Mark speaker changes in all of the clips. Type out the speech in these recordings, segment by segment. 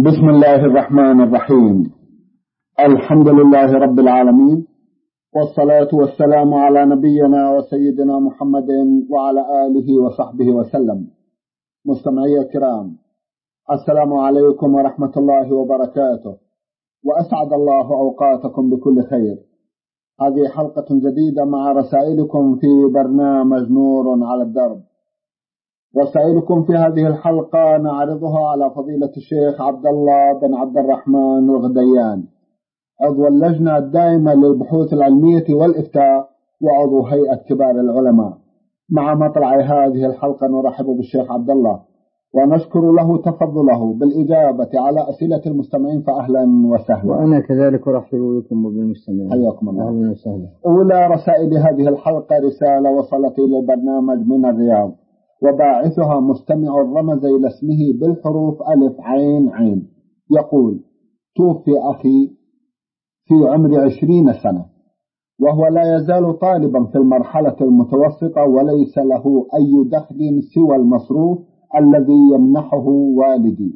Speaker 1: بسم الله الرحمن الرحيم. الحمد لله رب العالمين، والصلاة والسلام على نبينا وسيدنا محمد وعلى آله وصحبه وسلم. مستمعي الكرام، السلام عليكم ورحمة الله وبركاته، وأسعد الله أوقاتكم بكل خير. هذه حلقة جديدة مع رسائلكم في برنامج نور على الدرب. رسائلكم في هذه الحلقة نعرضها على فضيلة الشيخ عبد الله بن عبد الرحمن الغديان، عضو اللجنة الدائمة للبحوث العلمية والإفتاء وعضو هيئة كبار العلماء. مع مطلع هذه الحلقة نرحب بالشيخ عبد الله ونشكر له تفضله بالإجابة على أسئلة المستمعين، فأهلا وسهلا.
Speaker 2: وأنا كذلك أرحب بكم وبالمستمعين،
Speaker 1: حياكم الله.
Speaker 2: أهلا وسهلا.
Speaker 1: أولى رسائل هذه الحلقة رسالة وصلت إلى البرنامج من الرياض، وباعثها مستمع رمز إلى اسمه بالحروف ألف عين عين. يقول: توفي أخي في عمر 20 سنة، وهو لا يزال طالبا في المرحلة المتوسطة، وليس له أي دخل سوى المصروف الذي يمنحه والدي،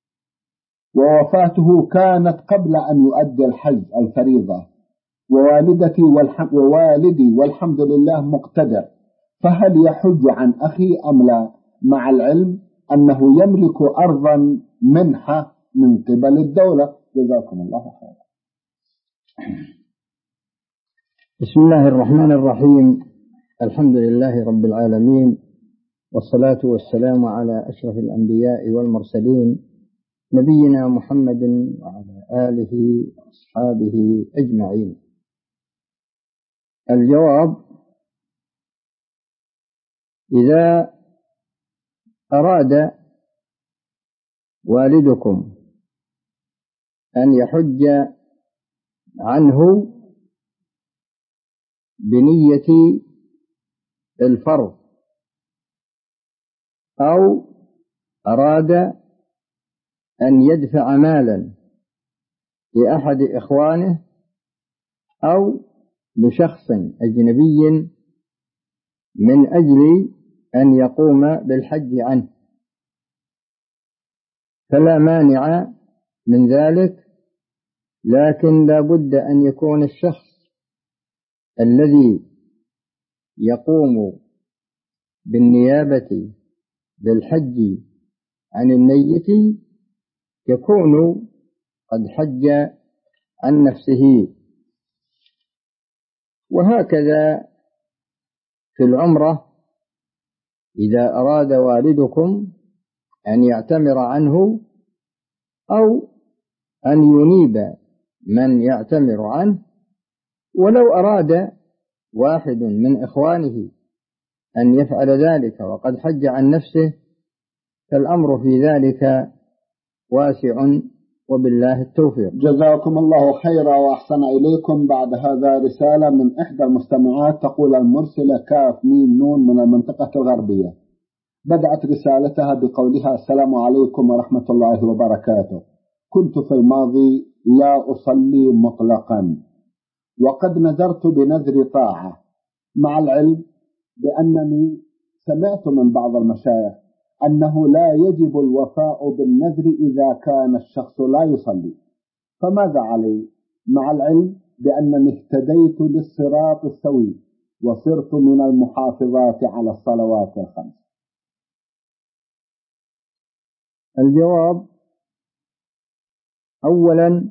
Speaker 1: ووفاته كانت قبل أن يؤدي الحج الفريضة، ووالدي والحمد لله مقتدر، فهل يحج عن أخي أم لا، مع العلم أنه يملك أرضا منحة من قبل الدولة؟ جزاكم الله خيرا.
Speaker 2: بسم الله الرحمن الرحيم. الحمد لله رب العالمين، والصلاة والسلام على أشرف الأنبياء والمرسلين، نبينا محمد وعلى آله وأصحابه أجمعين. الجواب: إذا أراد والدكم أن يحج عنه بنية الفرض، أو أراد أن يدفع مالا لأحد إخوانه أو لشخص أجنبي من أجل أن يقوم بالحج عنه، فلا مانع من ذلك، لكن لا بد أن يكون الشخص الذي يقوم بالنيابة بالحج عن الميت يكون قد حج عن نفسه. وهكذا في العمرة، إذا أراد والدكم أن يعتمر عنه أو أن ينيب من يعتمر عنه، ولو أراد واحد من إخوانه أن يفعل ذلك وقد حج عن نفسه، فالأمر في ذلك واسع، وبالله التوفيق.
Speaker 1: جزاكم الله خيرا وأحسن إليكم. بعد هذا رسالة من إحدى المستمعات، تقول المرسلة كاف ميم نون من المنطقة الغربية. بدأت رسالتها بقولها: السلام عليكم ورحمة الله وبركاته. كنت في الماضي لا أصلي مطلقا، وقد نذرت بنذر طاعة، مع العلم بأنني سمعت من بعض المشايخ أنه لا يجب الوفاء بالنذر إذا كان الشخص لا يصلي، فماذا علي، مع العلم بأنني اهتديت للصراط السوي وصرت من المحافظات على الصلوات الخمس؟
Speaker 2: الجواب: أولا،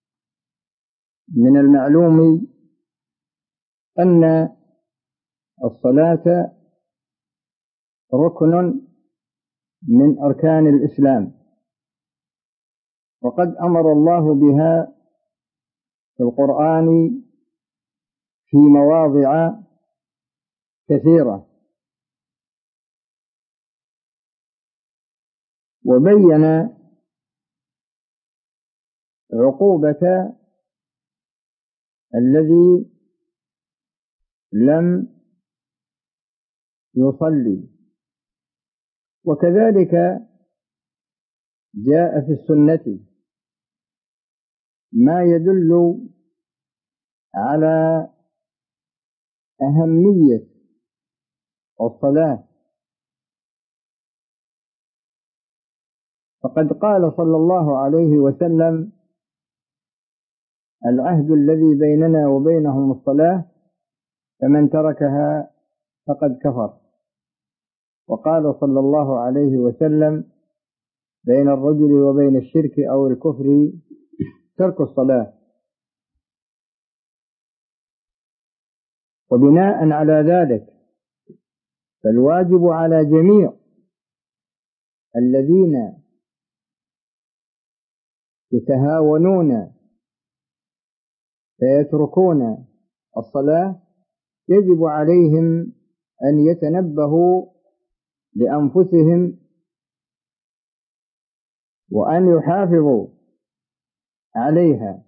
Speaker 2: من المعلوم أن الصلاة ركن من أركان الإسلام، وقد أمر الله بها في القرآن في مواضع كثيرة، وبين عقوبة الذي لم يصلي. وكذلك جاء في السنة ما يدل على أهمية الصلاة، فقد قال صلى الله عليه وسلم: العهد الذي بيننا وبينهم الصلاة، فمن تركها فقد كفر. وقال صلى الله عليه وسلم: بين الرجل وبين الشرك أو الكفر ترك الصلاة. وبناء على ذلك فالواجب على جميع الذين يتهاونون فيتركون الصلاة يجب عليهم أن يتنبهوا لأنفسهم وأن يحافظوا عليها.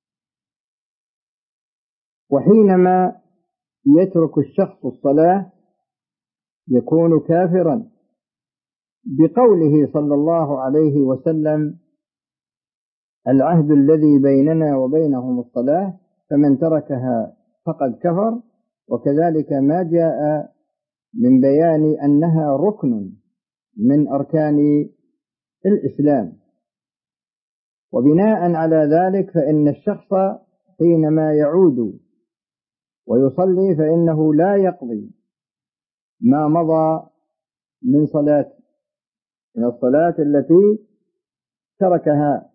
Speaker 2: وحينما يترك الشخص الصلاة يكون كافرا بقوله صلى الله عليه وسلم: العهد الذي بيننا وبينهم الصلاة، فمن تركها فقد كفر. وكذلك ما جاء من بيان أنها ركن من أركان الإسلام. وبناء على ذلك فإن الشخص حينما يعود ويصلي فإنه لا يقضي ما مضى من الصلاة التي تركها.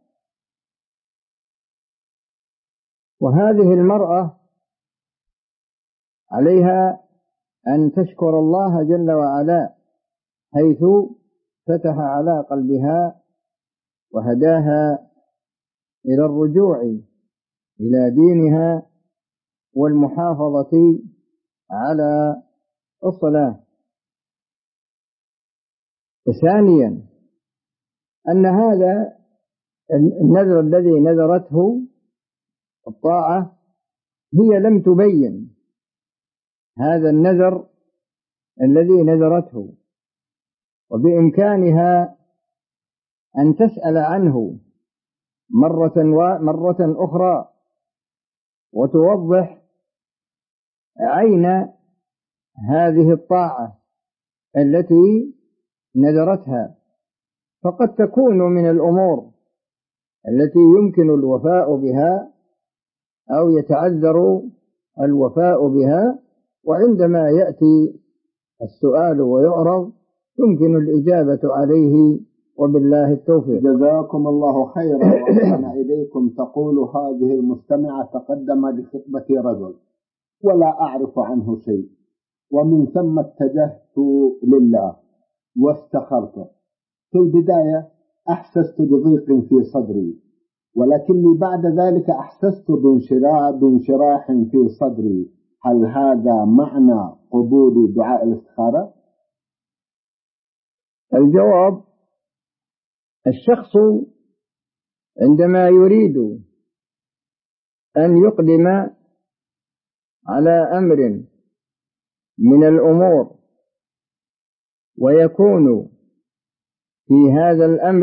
Speaker 2: وهذه المرأة عليها أن تشكر الله جل وعلا حيث فتح على قلبها وهداها إلى الرجوع إلى دينها والمحافظة على الصلاة. ثانيا أن هذا النذر الذي نذرته الطاعة هي لم تبين هذا النذر الذي نذرته، وبإمكانها أن تسأل عنه مرة أخرى وتوضح عين هذه الطاعة التي نذرتها، فقد تكون من الأمور التي يمكن الوفاء بها أو يتعذر الوفاء بها، وعندما يأتي السؤال ويعرض يمكن الإجابة عليه، وبالله التوفيق.
Speaker 1: جزاكم الله خيرا. وأنا إليكم تقول هذه المستمعة: تقدم لخطبتي رجل ولا أعرف عنه شيء، ومن ثم اتجهت لله واستخرته. في البداية أحسست بضيق في صدري، ولكني بعد ذلك أحسست بانشراح في صدري. هل هذا معنى قبول دعاء الاستخارة؟
Speaker 2: الجواب: الشخص عندما يريد أن يقدم على أمر من الأمور ويكون في هذا الأمر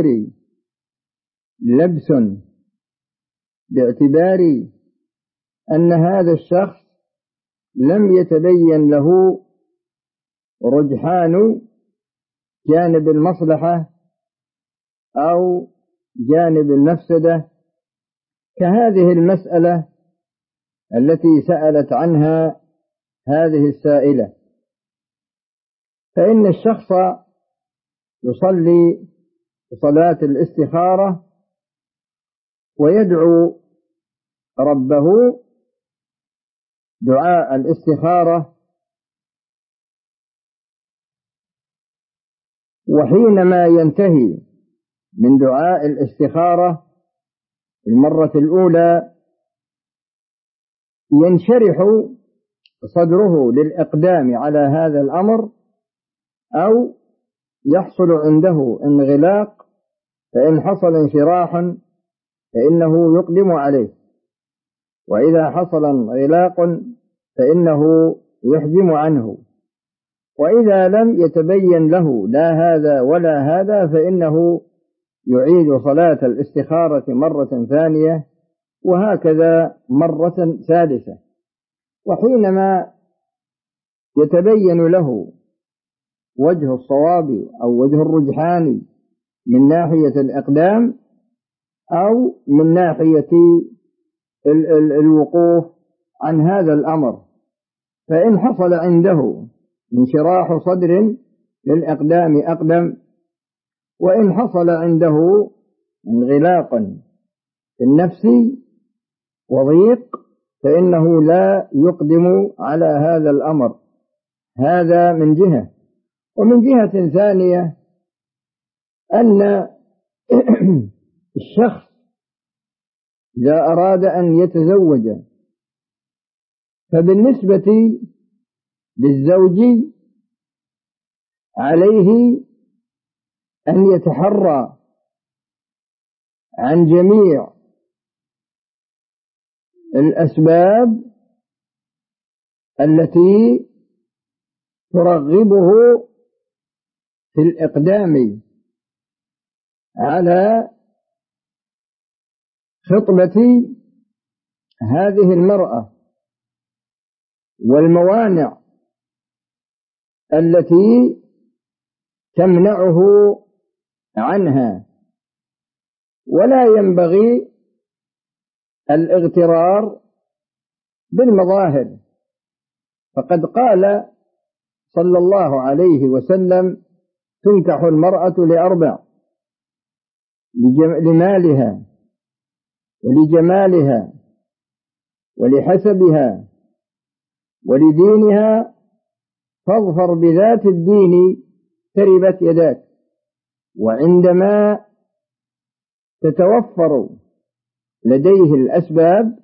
Speaker 2: لبس باعتبار أن هذا الشخص لم يتبين له رجحان جانب المصلحة أو جانب المفسدة، كهذه المسألة التي سألت عنها هذه السائلة. فإن الشخص يصلي صلاة الاستخارة ويدعو ربه دعاء الاستخارة، وحينما ينتهي من دعاء الاستخارة المرة الأولى ينشرح صدره للإقدام على هذا الأمر، أو يحصل عنده انغلاق، فإن حصل انشراح فإنه يقدم عليه، وإذا حصل انغلاق فإنه يحجم عنه، وإذا لم يتبين له لا هذا ولا هذا فإنه يعيد صلاة الاستخارة مرة ثانية، وهكذا مرة ثالثة. وحينما يتبين له وجه الصواب أو وجه الرجحان من ناحية الإقدام أو من ناحية الوقوف عن هذا الأمر. فإن حصل عنده انشراح صدر للإقدام أقدم، وإن حصل عنده انغلاق في النفس وضيق فإنه لا يقدم على هذا الأمر. هذا من جهة. ومن جهة ثانية أن الشخص إذا أراد أن يتزوج فبالنسبة للزوج عليه أن يتحرى عن جميع الأسباب التي ترغبه في الإقدام على خطبة هذه المرأة، والموانع التي تمنعه عنها. ولا ينبغي الاغترار بالمظاهر، فقد قال صلى الله عليه وسلم: تنكح المرأة لأربع: لمالها ولجمالها ولحسبها ولدينها، فاظفر بذات الدين تربت يداك. وعندما تتوفر لديه الأسباب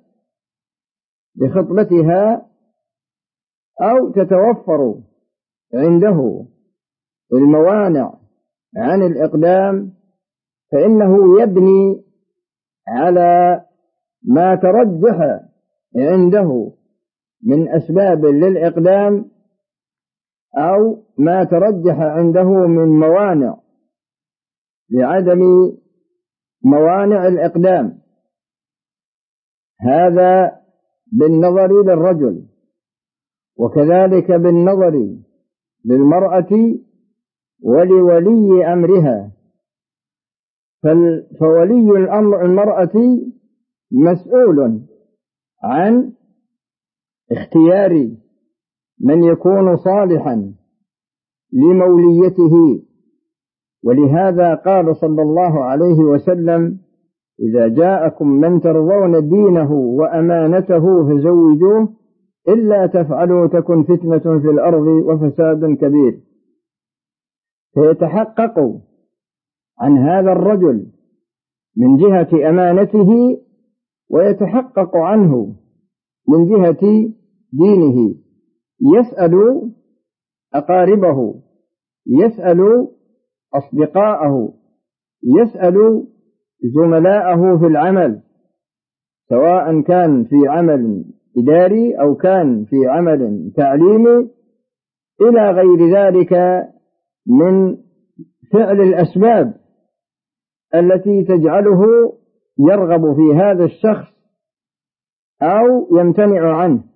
Speaker 2: لخطبتها أو تتوفر عنده الموانع عن الإقدام فإنه يبني على ما ترجح عنده من أسباب للإقدام أو ما ترجح عنده من موانع لعدم موانع الإقدام. هذا بالنظر للرجل، وكذلك بالنظر للمرأة ولولي أمرها. فولي الأمر المرأة مسؤول عن اختيار من يكون صالحا لموليته. ولهذا قال صلى الله عليه وسلم: إذا جاءكم من ترضون دينه وأمانته فزوجوه، إلا تفعلوا تكن فتنة في الأرض وفساد كبير. فيتحقق عن هذا الرجل من جهة أمانته، ويتحقق عنه من جهة دينه. يسأل أقاربه، يسأل أصدقاءه، يسأل زملاءه في العمل، سواء كان في عمل إداري أو كان في عمل تعليمي إلى غير ذلك من فعل الأسباب التي تجعله يرغب في هذا الشخص أو يمتنع عنه.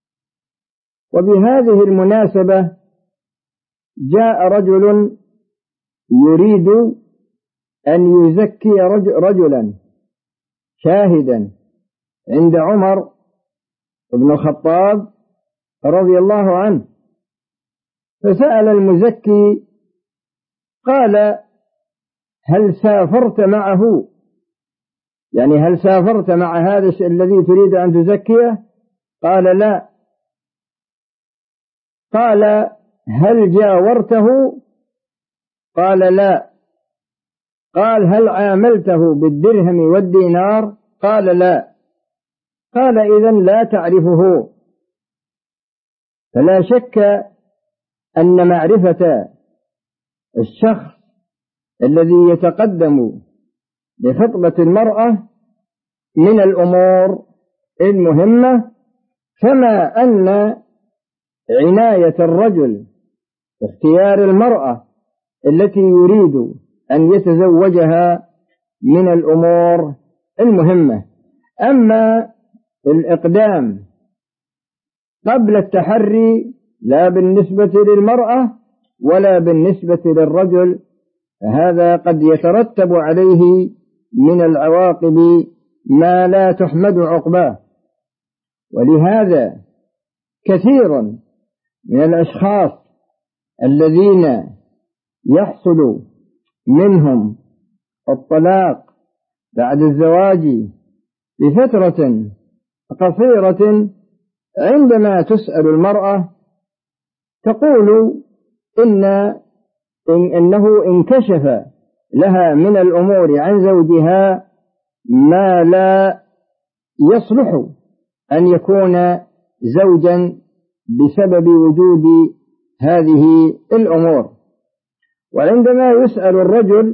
Speaker 2: وبهذه المناسبة جاء رجل يريد أن يزكي رجلا شاهدا عند عمر بن الخطاب رضي الله عنه، فسأل المزكي قال: هل سافرت معه؟ يعني هل سافرت مع هذا الذي تريد أن تزكيه؟ قال: لا. قال: هل جاورته؟ قال: لا. قال: هل عاملته بالدرهم والدينار؟ قال: لا. قال: إذن لا تعرفه. فلا شك أن معرفة الشخص الذي يتقدم لخطبة المرأة من الأمور المهمة، كما أن عناية الرجل باختيار المرأة التي يريد أن يتزوجها من الأمور المهمة. أما الإقدام قبل التحري لا بالنسبة للمرأة ولا بالنسبة للرجل فهذا قد يترتب عليه من العواقب ما لا تحمد عقباه. ولهذا كثير من الأشخاص الذين يحصل منهم الطلاق بعد الزواج بفترة قصيرة، عندما تسأل المرأة تقول إنه انكشف لها من الأمور عن زوجها ما لا يصلح أن يكون زوجا بسبب وجود هذه الأمور. وعندما يسأل الرجل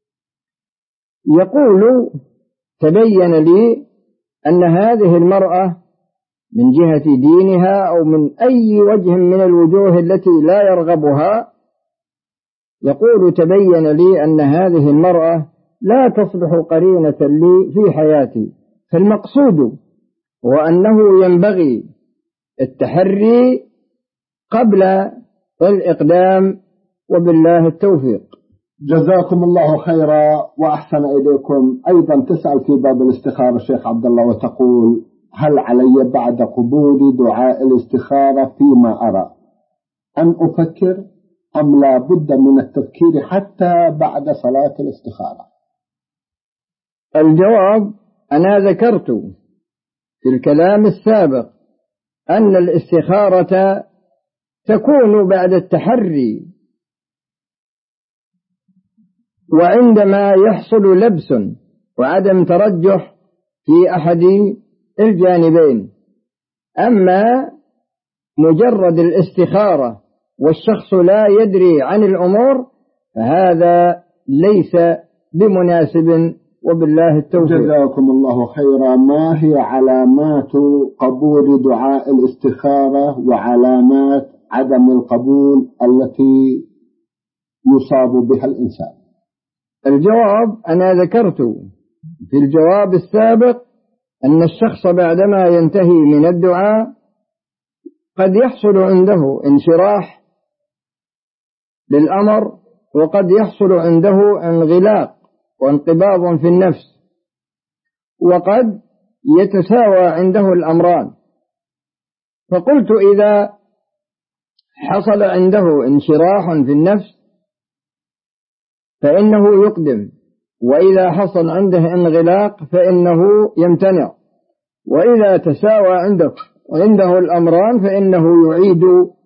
Speaker 2: يقول تبين لي أن هذه المرأة من جهة دينها أو من أي وجه من الوجوه التي لا يرغبها، يقول تبين لي أن هذه المرأة لا تصلح قرينة لي في حياتي. فالمقصود هو أنه ينبغي التحري قبل الإقدام، وبالله التوفيق.
Speaker 1: جزاكم الله خيرا وأحسن إليكم. أيضا تسأل في باب الاستخارة الشيخ عبد الله وتقول: هل علي بعد قبول دعاء الاستخارة فيما أرى أن أفكر أم لا بد من التفكير حتى بعد صلاة الاستخارة؟
Speaker 2: الجواب: أنا ذكرت في الكلام السابق أن الاستخارة تكون بعد التحري، وعندما يحصل لبس وعدم ترجح في أحد الجانبين. أما مجرد الاستخارة والشخص لا يدري عن الأمور فهذا ليس بمناسب، وبالله التوفيق.
Speaker 1: جزاكم الله خيرا. ما هي علامات قبول دعاء الاستخارة وعلامات عدم القبول التي يصاب بها الإنسان؟
Speaker 2: الجواب: أنا ذكرت في الجواب السابق أن الشخص بعدما ينتهي من الدعاء قد يحصل عنده انشراح للأمر، وقد يحصل عنده انغلاق وانقباض في النفس، وقد يتساوى عنده الأمران. فقلت إذا حصل عنده انشراح في النفس فإنه يقدم، وإذا حصل عنده انغلاق فإنه يمتنع، وإذا تساوى عنده الأمران فإنه يعيد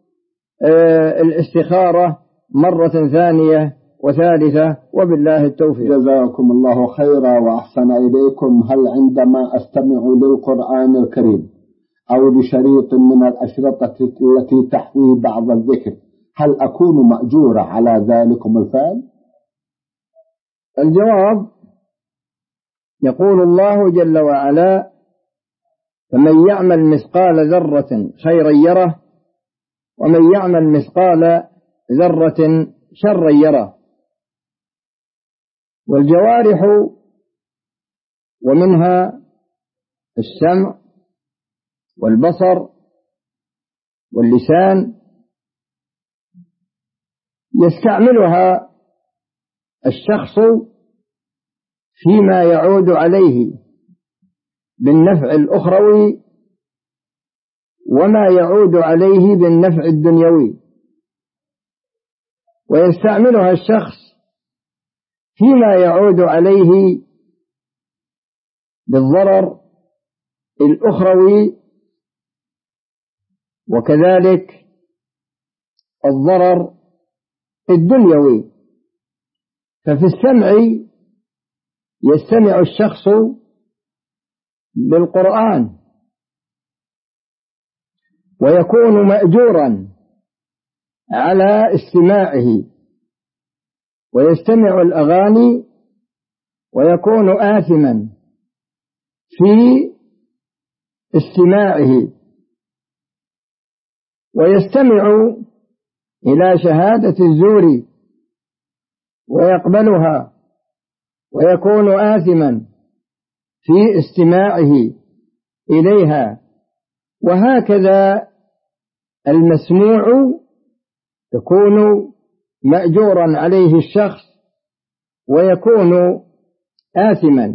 Speaker 2: الاستخارة مرة ثانية وثالثة، وبالله التوفيق.
Speaker 1: جزاكم الله خيرا وأحسن إليكم. هل عندما أستمع للقرآن الكريم أو لشريط من الأشرطة التي تحوي بعض الذكر هل أكون مأجورا على ذلكم الفعل؟
Speaker 2: الجواب: يقول الله جل وعلا: فمن يعمل مثقال ذرة خيرا يره ومن يعمل مثقال ذرة شرا يره. والجوارح ومنها السمع والبصر واللسان يستعملها الشخص فيما يعود عليه بالنفع الأخروي وما يعود عليه بالنفع الدنيوي، ويستعملها الشخص فيما يعود عليه بالضرر الأخروي وكذلك الضرر الدنيوي. ففي السمع يستمع الشخص للقرآن ويكون مأجورا على استماعه، ويستمع الأغاني ويكون آثما في استماعه، ويستمع إلى شهادة الزور ويقبلها ويكون آثما في استماعه إليها. وهكذا المسموع يكون مأجورا عليه الشخص ويكون آثما.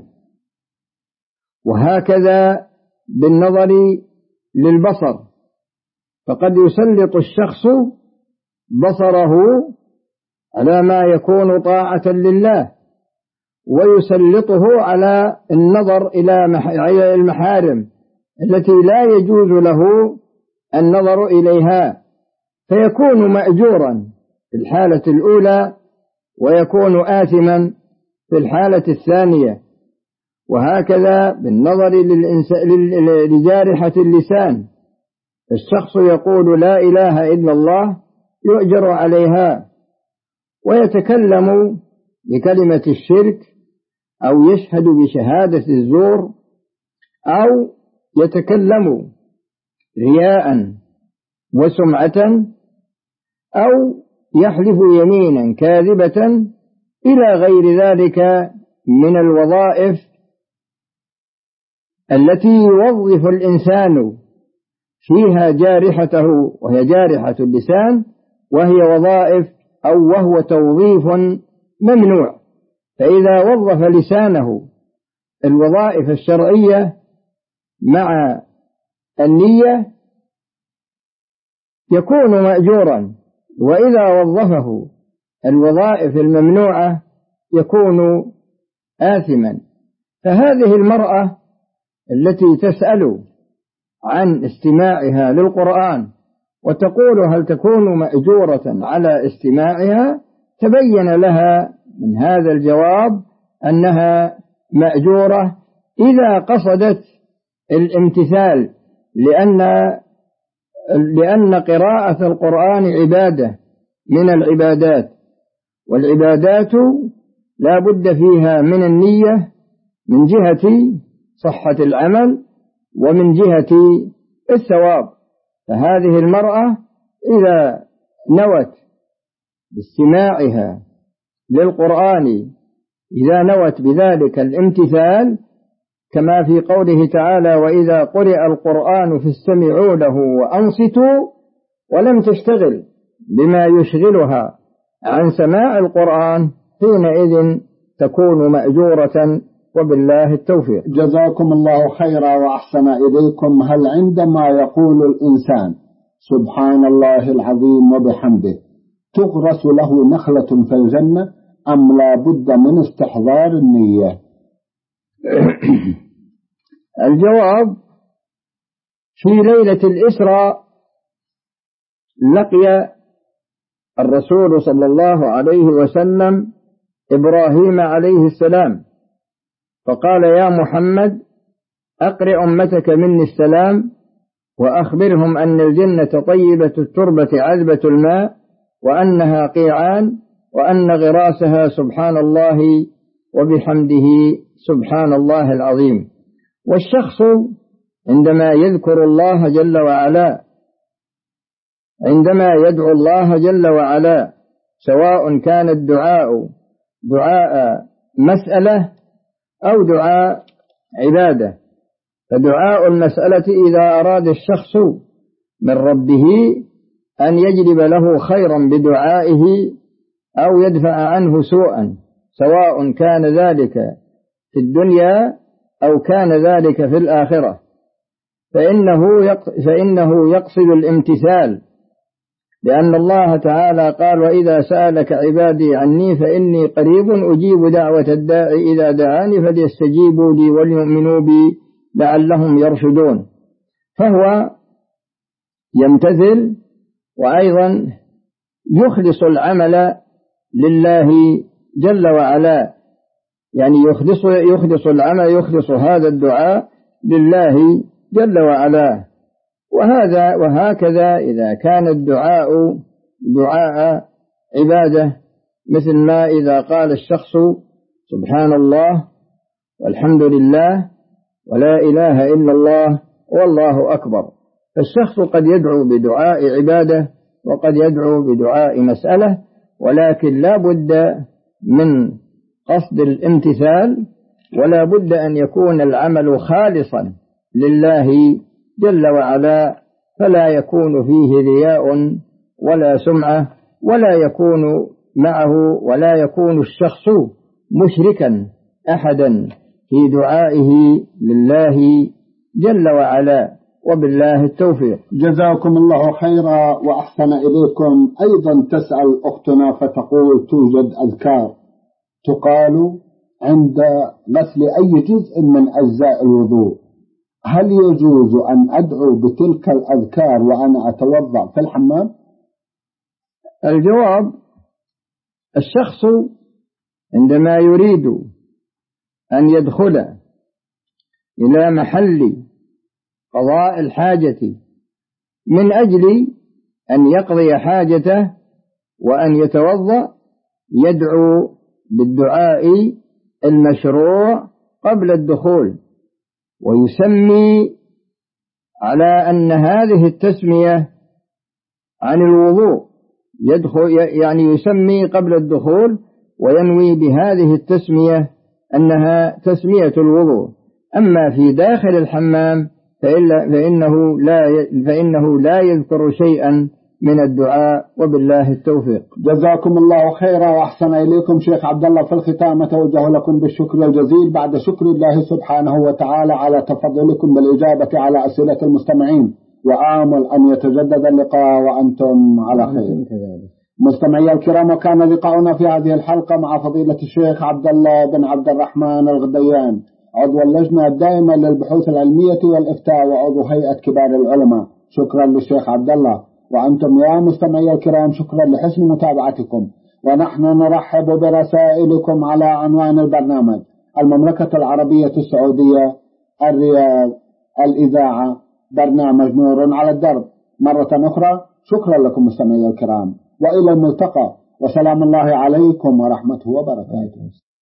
Speaker 2: وهكذا بالنظر للبصر، فقد يسلط الشخص بصره على ما يكون طاعة لله، ويسلطه على النظر إلى المحارم التي لا يجوز له النظر إليها، فيكون مأجورا في الحالة الأولى ويكون آثما في الحالة الثانية. وهكذا بالنظر لجارحة اللسان، الشخص يقول لا إله إلا الله يؤجر عليها، ويتكلم بكلمة الشرك أو يشهد بشهادة الزور أو يتكلم رياء وسمعة أو يحلف يمينا كاذبة إلى غير ذلك من الوظائف التي يوظف الإنسان فيها جارحته، وهي جارحة اللسان، وهي وظائف أو وهو توظيف ممنوع. فإذا وظف لسانه الوظائف الشرعية مع النية يكون مأجورا، وإذا وظفه الوظائف الممنوعة يكون آثما. فهذه المرأة التي تسأل عن استماعها للقرآن وتقول هل تكون مأجورة على استماعها، تبين لها من هذا الجواب أنها مأجورة إذا قصدت الامتثال، لأن قراءة القرآن عبادة من العبادات، والعبادات لا بد فيها من النية من جهة صحة العمل ومن جهة الثواب. فهذه المرأة إذا نوت باستماعها للقرآن، إذا نوت بذلك الامتثال، كما في قوله تعالى وإذا قرئ القرآن فاستمعوا له وأنصتوا، ولم تشتغل بما يشغلها عن سماع القرآن، حينئذ تكون مأجورة، وبالله التوفيق.
Speaker 1: جزاكم الله خيرا وأحسن إليكم. هل عندما يقول الإنسان سبحان الله العظيم وبحمده تغرس له نخلة في الجنة، أم لا بد من استحضار النية؟
Speaker 2: الجواب: في ليلة الإسراء لقي الرسول صلى الله عليه وسلم إبراهيم عليه السلام، فقال يا محمد أقرئ أمتك مني السلام، وأخبرهم أن الجنة طيبة التربة عذبة الماء، وأنها قيعان، وأن غراسها سبحان الله وبحمده سبحان الله العظيم. والشخص عندما يذكر الله جل وعلا، عندما يدعو الله جل وعلا، سواء كان الدعاء دعاء مسألة أو دعاء عبادة، فدعاء المسألة إذا أراد الشخص من ربه أن يجلب له خيرا بدعائه أو يدفع عنه سوءا، سواء كان ذلك في الدنيا أو كان ذلك في الآخرة، فإنه يقصد الامتثال، لأن الله تعالى قال وإذا سألك عبادي عني فإني قريب أجيب دعوة الداعي إذا دعاني فليستجيبوا لي وليؤمنوا بي لعلهم يرشدون. فهو يمتثل، وأيضا يخلص العمل لله جل وعلا، يعني يخلص العمل، يخلص هذا الدعاء لله جل وعلا. وهكذا إذا كان الدعاء دعاء عبادة، مثل ما إذا قال الشخص سبحان الله والحمد لله ولا إله إلا الله والله أكبر، فالشخص قد يدعو بدعاء عبادة وقد يدعو بدعاء مسألة، ولكن لا بد من قصد الامتثال، ولا بد أن يكون العمل خالصا لله جل وعلا، فلا يكون فيه رياء ولا سمعة، ولا يكون معه، ولا يكون الشخص مشركا أحدا في دعائه لله جل وعلا، وبالله التوفيق.
Speaker 1: جزاكم الله خيرا وأحسن إليكم. أيضا تسأل أختنا فتقول توجد أذكار تقال عند غسل أي جزء من أجزاء الوضوء، هل يجوز أن أدعو بتلك الأذكار وأنا أتوضأ في الحمام؟
Speaker 2: الجواب: الشخص عندما يريد أن يدخل إلى محل قضاء الحاجة من أجل أن يقضي حاجته وأن يتوضأ يدعو بالدعاء المشروع قبل الدخول، ويسمي على أن هذه التسمية عن الوضوء، يعني يسمي قبل الدخول وينوي بهذه التسمية أنها تسمية الوضوء. أما في داخل الحمام فإنه لا يذكر شيئا من الدعاء، وبالله التوفيق.
Speaker 1: جزاكم الله خيرا وأحسن إليكم. شيخ عبد الله، في الختام أتوجه لكم بالشكر الجزيل بعد شكر الله سبحانه وتعالى على تفضلكم بالإجابة على أسئلة المستمعين، وآمل أن يتجدد اللقاء وأنتم على خير. مستمعي الكرام، وكان لقاؤنا في هذه الحلقة مع فضيلة الشيخ عبد الله بن عبد الرحمن الغديان، عضو اللجنة الدائمة للبحوث العلمية والإفتاء وعضو هيئة كبار العلماء. شكرا للشيخ عبد الله. وأنتم يا مستمعي الكرام شكرا لحسن متابعتكم، ونحن نرحب برسائلكم على عنوان البرنامج: المملكة العربية السعودية، الرياض، الإذاعة، برنامج نور على الدرب. مرة أخرى شكرا لكم مستمعي الكرام، وإلى الملتقى، وسلام الله عليكم ورحمته وبركاته.